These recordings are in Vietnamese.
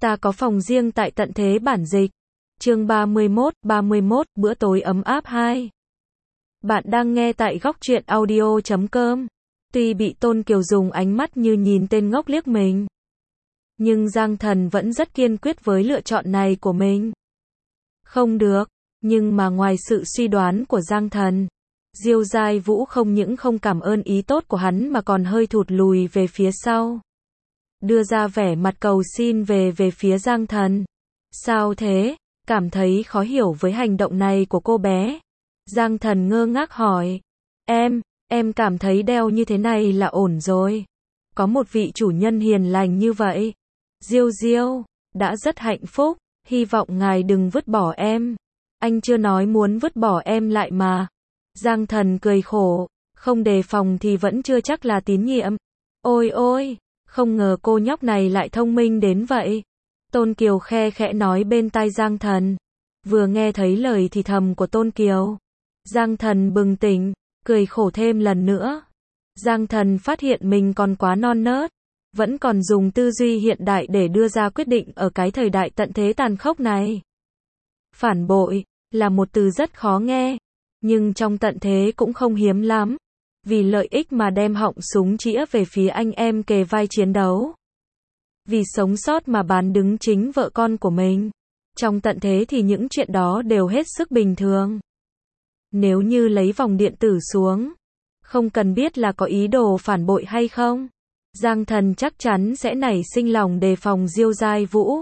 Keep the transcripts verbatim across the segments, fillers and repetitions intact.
Ta có phòng riêng tại tận thế bản dịch. Chương ba mươi mốt, ba mươi mốt, bữa tối ấm áp hai. Bạn đang nghe tại góc truyện audio chấm com. Tuy bị Tôn Kiều dùng ánh mắt như nhìn tên ngốc liếc mình, nhưng Giang Thần vẫn rất kiên quyết với lựa chọn này của mình. Không được, nhưng mà ngoài sự suy đoán của Giang Thần, Diêu Giai Vũ không những không cảm ơn ý tốt của hắn mà còn hơi thụt lùi về phía sau, đưa ra vẻ mặt cầu xin về về phía Giang Thần. Sao thế? Cảm thấy khó hiểu với hành động này của cô bé, Giang Thần ngơ ngác hỏi. Em, em cảm thấy đeo như thế này là ổn rồi. Có một vị chủ nhân hiền lành như vậy. Diêu Diêu, đã rất hạnh phúc, hy vọng ngài đừng vứt bỏ em. Anh chưa nói muốn vứt bỏ em lại mà. Giang Thần cười khổ, không đề phòng thì vẫn chưa chắc là tín nhiệm. Ôi ôi, không ngờ cô nhóc này lại thông minh đến vậy. Tôn Kiều khe khẽ nói bên tai Giang Thần. Vừa nghe thấy lời thì thầm của Tôn Kiều, Giang Thần bừng tỉnh, cười khổ thêm lần nữa. Giang Thần phát hiện mình còn quá non nớt, vẫn còn dùng tư duy hiện đại để đưa ra quyết định ở cái thời đại tận thế tàn khốc này. Phản bội là một từ rất khó nghe, nhưng trong tận thế cũng không hiếm lắm. Vì lợi ích mà đem họng súng chĩa về phía anh em kề vai chiến đấu. Vì sống sót mà bán đứng chính vợ con của mình. Trong tận thế thì những chuyện đó đều hết sức bình thường. Nếu như lấy vòng điện tử xuống, không cần biết là có ý đồ phản bội hay không, Giang Thần chắc chắn sẽ nảy sinh lòng đề phòng Diêu Giai Vũ.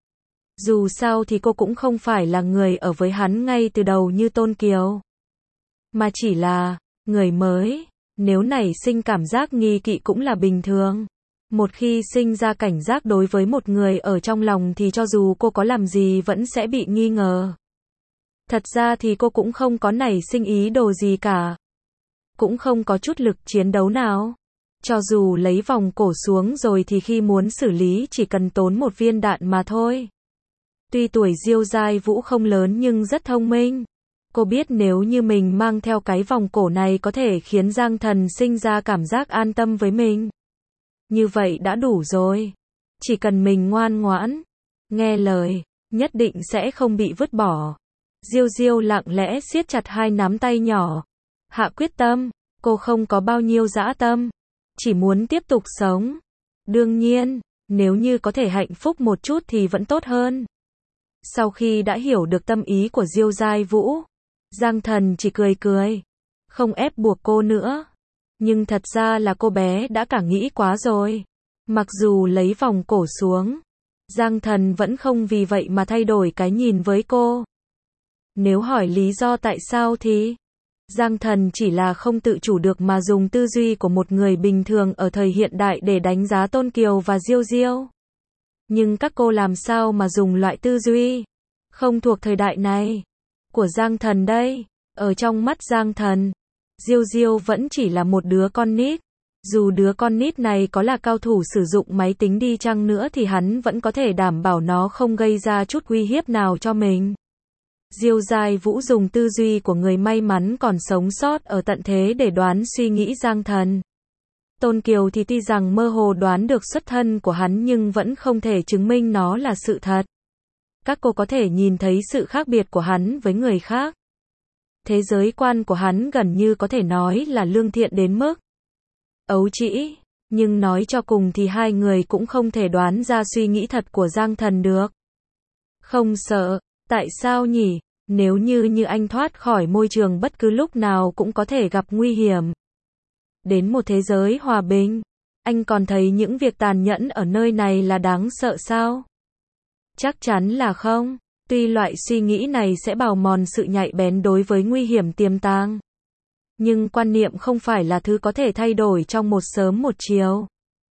Dù sao thì cô cũng không phải là người ở với hắn ngay từ đầu như Tôn Kiều, mà chỉ là người mới. Nếu nảy sinh cảm giác nghi kỵ cũng là bình thường. Một khi sinh ra cảnh giác đối với một người ở trong lòng thì cho dù cô có làm gì vẫn sẽ bị nghi ngờ. Thật ra thì cô cũng không có nảy sinh ý đồ gì cả. Cũng không có chút lực chiến đấu nào. Cho dù lấy vòng cổ xuống rồi thì khi muốn xử lý chỉ cần tốn một viên đạn mà thôi. Tuy tuổi Diêu Giai Vũ không lớn nhưng rất thông minh. Cô biết nếu như mình mang theo cái vòng cổ này có thể khiến Giang Thần sinh ra cảm giác an tâm với mình. Như vậy đã đủ rồi. Chỉ cần mình ngoan ngoãn, nghe lời, nhất định sẽ không bị vứt bỏ. Diêu Diêu lặng lẽ siết chặt hai nắm tay nhỏ. Hạ quyết tâm, cô không có bao nhiêu dã tâm. Chỉ muốn tiếp tục sống. Đương nhiên, nếu như có thể hạnh phúc một chút thì vẫn tốt hơn. Sau khi đã hiểu được tâm ý của Diêu Giai Vũ, Giang Thần chỉ cười cười, không ép buộc cô nữa. Nhưng thật ra là cô bé đã cả nghĩ quá rồi. Mặc dù lấy vòng cổ xuống, Giang Thần vẫn không vì vậy mà thay đổi cái nhìn với cô. Nếu hỏi lý do tại sao thì Giang Thần chỉ là không tự chủ được mà dùng tư duy của một người bình thường ở thời hiện đại để đánh giá Tôn Kiều và Diêu Diêu. Nhưng các cô làm sao mà dùng loại tư duy không thuộc thời đại này của Giang Thần đây? Ở trong mắt Giang Thần, Diêu Diêu vẫn chỉ là một đứa con nít. Dù đứa con nít này có là cao thủ sử dụng máy tính đi chăng nữa thì hắn vẫn có thể đảm bảo nó không gây ra chút uy hiếp nào cho mình. Diêu Giai Vũ dùng tư duy của người may mắn còn sống sót ở tận thế để đoán suy nghĩ Giang Thần. Tôn Kiều thì tuy rằng mơ hồ đoán được xuất thân của hắn nhưng vẫn không thể chứng minh nó là sự thật. Các cô có thể nhìn thấy sự khác biệt của hắn với người khác. Thế giới quan của hắn gần như có thể nói là lương thiện đến mức ấu trĩ, nhưng nói cho cùng thì hai người cũng không thể đoán ra suy nghĩ thật của Giang Thần được. Không sợ, tại sao nhỉ? Nếu như như anh thoát khỏi môi trường bất cứ lúc nào cũng có thể gặp nguy hiểm. Đến một thế giới hòa bình, anh còn thấy những việc tàn nhẫn ở nơi này là đáng sợ sao? Chắc chắn là không. Tuy loại suy nghĩ này sẽ bào mòn sự nhạy bén đối với nguy hiểm tiềm tàng, nhưng quan niệm không phải là thứ có thể thay đổi trong một sớm một chiều.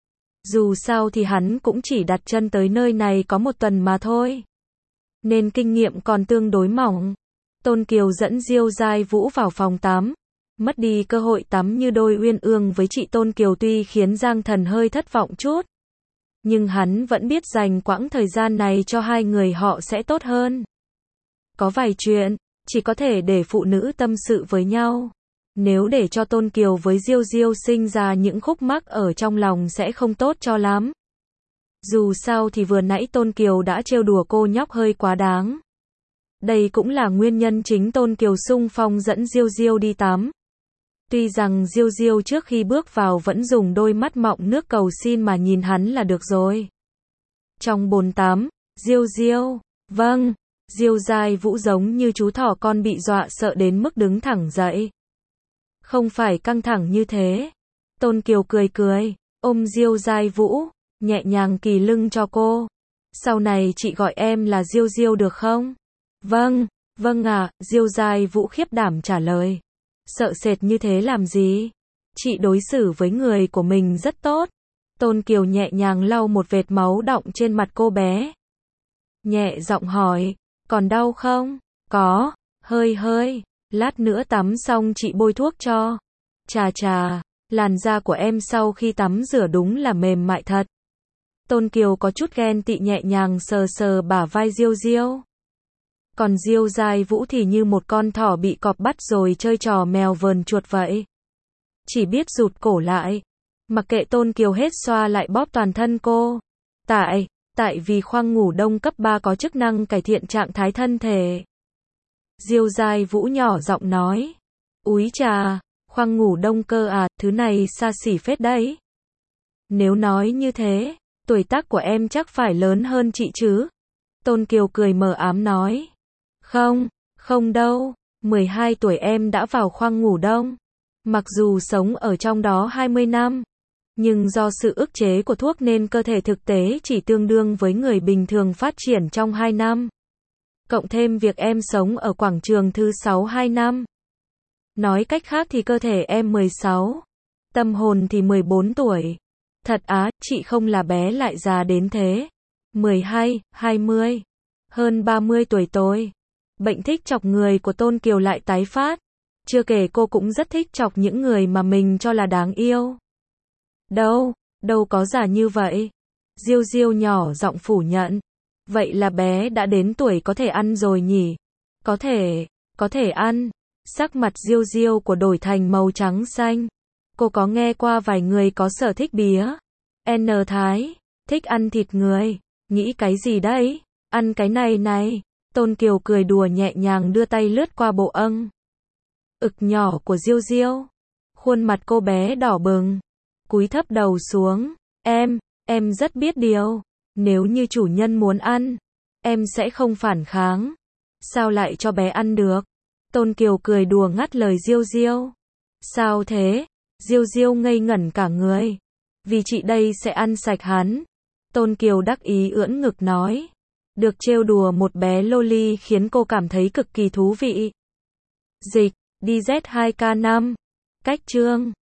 Dù sao thì hắn cũng chỉ đặt chân tới nơi này có một tuần mà thôi, nên kinh nghiệm còn tương đối mỏng. Tôn Kiều dẫn Diêu Giai Vũ vào phòng tắm, mất đi cơ hội tắm như đôi uyên ương với chị Tôn Kiều tuy khiến Giang Thần hơi thất vọng chút. Nhưng hắn vẫn biết dành quãng thời gian này cho hai người họ sẽ tốt hơn. Có vài chuyện, chỉ có thể để phụ nữ tâm sự với nhau. Nếu để cho Tôn Kiều với Diêu Diêu sinh ra những khúc mắc ở trong lòng sẽ không tốt cho lắm. Dù sao thì vừa nãy Tôn Kiều đã trêu đùa cô nhóc hơi quá đáng. Đây cũng là nguyên nhân chính Tôn Kiều xung phong dẫn Diêu Diêu đi tắm. Tuy rằng Diêu Diêu trước khi bước vào vẫn dùng đôi mắt mọng nước cầu xin mà nhìn hắn là được rồi. Trong bồn tắm, Diêu Diêu, vâng, Diêu Giai Vũ giống như chú thỏ con bị dọa sợ đến mức đứng thẳng dậy. Không phải căng thẳng như thế. Tôn Kiều cười cười, ôm Diêu Giai Vũ, nhẹ nhàng kỳ lưng cho cô. Sau này chị gọi em là Diêu Diêu được không? Vâng, vâng ạ, à, Diêu Giai Vũ khiếp đảm trả lời. Sợ sệt như thế làm gì? Chị đối xử với người của mình rất tốt. Tôn Kiều nhẹ nhàng lau một vệt máu đọng trên mặt cô bé. Nhẹ giọng hỏi, còn đau không? Có, hơi hơi, lát nữa tắm xong chị bôi thuốc cho. Chà chà, làn da của em sau khi tắm rửa đúng là mềm mại thật. Tôn Kiều có chút ghen tị nhẹ nhàng sờ sờ bả vai Diêu Diêu. Còn Diêu Giai Vũ thì như một con thỏ bị cọp bắt rồi chơi trò mèo vờn chuột vậy. Chỉ biết rụt cổ lại. Mặc kệ Tôn Kiều hết xoa lại bóp toàn thân cô. Tại, tại vì khoang ngủ đông cấp ba có chức năng cải thiện trạng thái thân thể. Diêu Giai Vũ nhỏ giọng nói. Úi chà, khoang ngủ đông cơ à, thứ này xa xỉ phết đấy. Nếu nói như thế, tuổi tác của em chắc phải lớn hơn chị chứ? Tôn Kiều cười mờ ám nói. Không, không đâu, mười hai tuổi em đã vào khoang ngủ đông. Mặc dù sống ở trong đó hai mươi năm, nhưng do sự ức chế của thuốc nên cơ thể thực tế chỉ tương đương với người bình thường phát triển trong hai năm. Cộng thêm việc em sống ở quảng trường thứ sáu hai năm. Nói cách khác thì cơ thể em mười sáu, tâm hồn thì mười bốn tuổi. Thật á, chị không là bé lại già đến thế. mười hai, hai mươi, hơn ba mươi tuổi tôi. Bệnh thích chọc người của Tôn Kiều lại tái phát. Chưa kể cô cũng rất thích chọc những người mà mình cho là đáng yêu. Đâu, đâu có già như vậy. Diêu Diêu nhỏ giọng phủ nhận. Vậy là bé đã đến tuổi có thể ăn rồi nhỉ? Có thể, có thể ăn. Sắc mặt Diêu Diêu của đổi thành màu trắng xanh. Cô có nghe qua vài người có sở thích bía. N Thái, thích ăn thịt người. Nghĩ cái gì đấy? Ăn cái này này. Tôn Kiều cười đùa nhẹ nhàng đưa tay lướt qua bộ âng ực nhỏ của Diêu Diêu. Khuôn mặt cô bé đỏ bừng. Cúi thấp đầu xuống. Em, em rất biết điều. Nếu như chủ nhân muốn ăn, em sẽ không phản kháng. Sao lại cho bé ăn được? Tôn Kiều cười đùa ngắt lời Diêu Diêu. Sao thế? Diêu Diêu ngây ngẩn cả người. Vì chị đây sẽ ăn sạch hắn. Tôn Kiều đắc ý ưỡn ngực nói. Được trêu đùa một bé loli khiến cô cảm thấy cực kỳ thú vị. Dịch, đi Z hai K năm. Cách chương